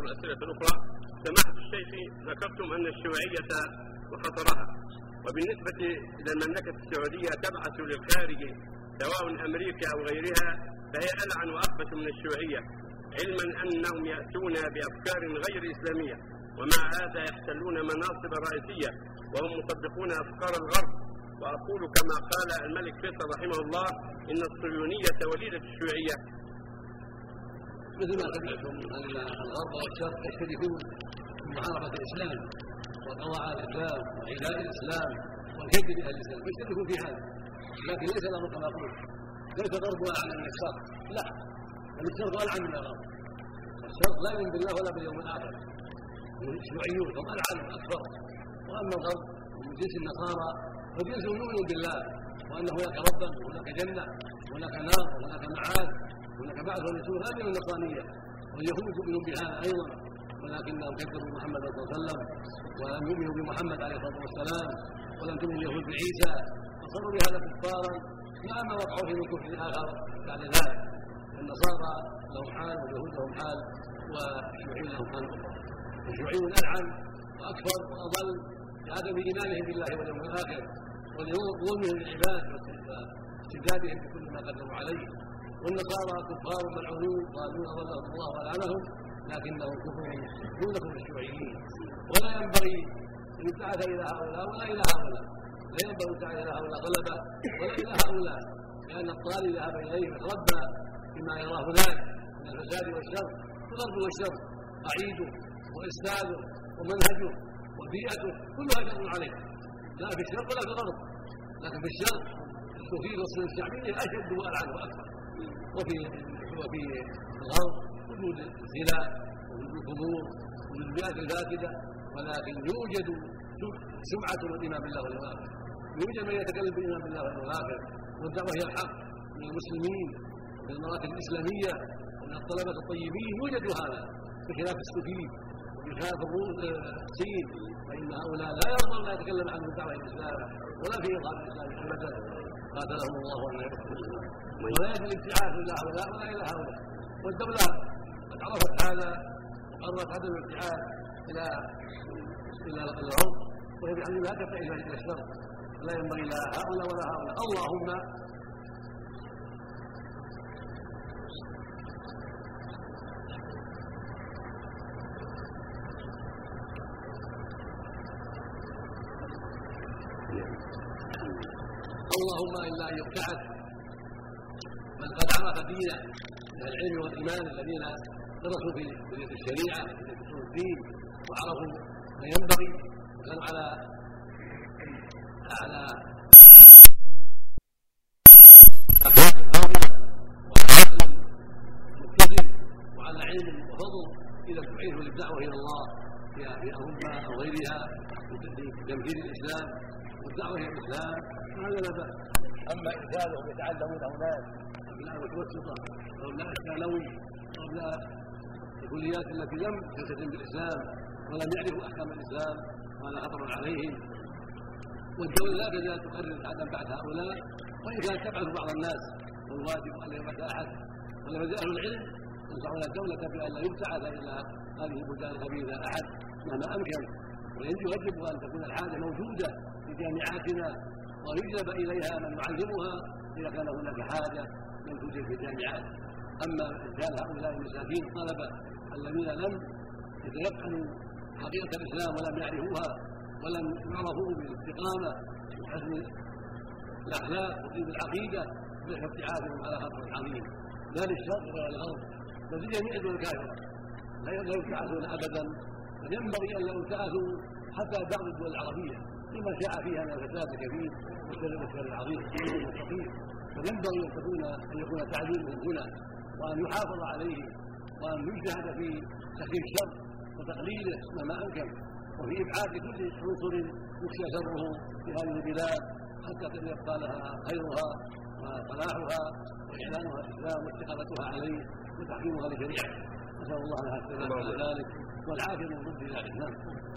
الأسئلة الأخرى. سماحة الشيخ، ذكرتم أن الشيوعية وخطرها، وبالنسبة إلى المملكة السعودية تبعث للخارج سواء أمريكا أو غيرها فهي ألعن وأخبث من الشيوعية، علما أنهم يأتون بأفكار غير إسلامية، ومع هذا يحتلون مناصب رئيسية وهم مطبقون أفكار الغرب. وأقول كما قال الملك فيصل رحمه الله إن الصهيونية وليدة الشيوعية. مثل ما سمعتم أن الغرب والشرق يشتركون في محاربة الإسلام والقضاء على الإسلام وإعلاء الإسلام والكذب على الإسلام، يشتركون في هذا، لكن ليس الأمر كما قلت، ليس الغرب أعلى من الشرق، لا، بل الشرق ألعن من الغرب. الشرق لا يؤمن بالله ولا باليوم الآخر، الشيوعيون هم ألعن وأكبر. وأما الغرب من جنس النصارى فجنسهم يؤمن بالله وأن هناك ربا وهناك جنة وهناك نار وهناك معاد وهناك بعث ونشور، هذه من النصرانية. واليهود يؤمنون بهذا أيضا، ولكنهم كذبوا محمد صلى الله عليه وسلم ولم يؤمنوا بمحمد عليه الصلاة والسلام، ولم تؤمن اليهود بعيسى، فصاروا بهذا كفارا ما وقعوا في الكفر آخر بعد ذلك. النصارى لهم حال واليهود لهم حال والشيوعيون لهم حال أخرى. الشيوعيون ألعن وأكثر وأضل لعدم إيمانهم بالله واليوم الآخر وظلمهم للعباد واستبدادهم بكل ما قدروا عليه. والنصارى كفار ملعونون ضالون أضلهم الله ولعنهم، لكنهم كفر دون كفر الشيوعيين. ولا ينبغي أن يبتعث إلى هؤلاء ولا إلى هؤلاء، لا ينبغي أن يبتعث إلى هؤلاء طلبة ولا إلى هؤلاء، لأن الطالب ذهب إليهم يتربى بما يراه هناك من الفساد والشر. الغرب والشر قعيده وإستاذه ومنهجه وبيئته كلها شر عليه، لا في الشرق ولا في الغرب، لكن في الشرق الصوفيه والسنه الشعبيه اشد والعن واكثر. وفي الغرب وجود الزنا ووجود الخمور ووجود البيئات الفاسده، ولكن يوجد سمعه الايمان بالله واليوم الاخر، يوجد من يتكلم بالايمان بالله واليوم الاخر والدعوه هي الحق من المسلمين ومن المراكز الاسلاميه ومن الطلبه الطيبين، يوجد هذا بخلاف الصوفيه وبخلاف الصين، فإن هؤلاء لا يرضون أن يتكلم عنهم دعوة الإسلام ولا في إظهار الإسلام أبدا، قاتلهم الله أن يكفروا. ولا يجب الابتعاث إلى هؤلاء ولا إلى هؤلاء، والدولة قد عرفت هذا وقررت عدم الابتعاث إلى الغرب، وهي بحمد الله تبقى إلى الشرق، لا ينبغي لا هؤلاء ولا هؤلاء. اللهم إلا أن يبتعث من قد عرف دينه من العلم والإيمان الذين درسوا في كلية الشريعة في أصول الدين وعرفوا ما ينبغي وكانوا على أخلاق كاملة وعلى عقل متزن وعلى علم وفضل إذا استعينوا للدعوة إلى الله في أوروبا أو غيرها لتمكين الإسلام والدعوة إلى الإسلام، فهذا لا بأس. أما إرسالهم يتعلمون هناك أبناء المتوسطة وأبناء الثانوي وأبناء الكليات التي لم تلتزم بالإسلام ولم يعرفوا أحكام الإسلام، وهذا خطر عليهم. والدولة لا تزال تقرر عدم بعث هؤلاء، وإن كانت تبعث بعض الناس والواجب أن لا يبعث أحد. ولما جاء أهل العلم ينصحون الدولة بأن لا يبتعث إلى هذه البلدان الخبيثة أحد مهما أمكن، ويجب أن تكون الحاجة موجودة في جامعاتنا ويجلب إليها من يعلمها إذا كان هناك حاجة من توجد في الجامعات. أما إرسال هؤلاء المساكين الطلبة الذين لم يتيقنوا حقيقة الإسلام ولم يعرفوها ولم يعرفوا بالاستقامة وحسن الأخلاق وطيب العقيدة، ليس ابتعاثهم على خطر عظيم لا للشرق ولا للغرب بل لجميع الدول الكافرة، لا يبتعثون أبدا. بل ينبغي أن لا يبتعثوا حتى بعض الدول العربية لما شاع فيها من الفساد الكبير والشر العظيم والخطير، فينبغي أن يكون التعليم من هنا وأن يحافظ عليه وأن يجتهد في تخفيف الشر وتقليله مهما أمكن، وفي إبعاد كل عنصر يخشى شره في هذه البلاد حتى يبقى لها خيرها وصلاحها وإعلانها الإسلام واستقامتها عليه وتحكيمها لشريعته. نسأل الله لها السلامة على ذلك والعافية من ضد ذلك.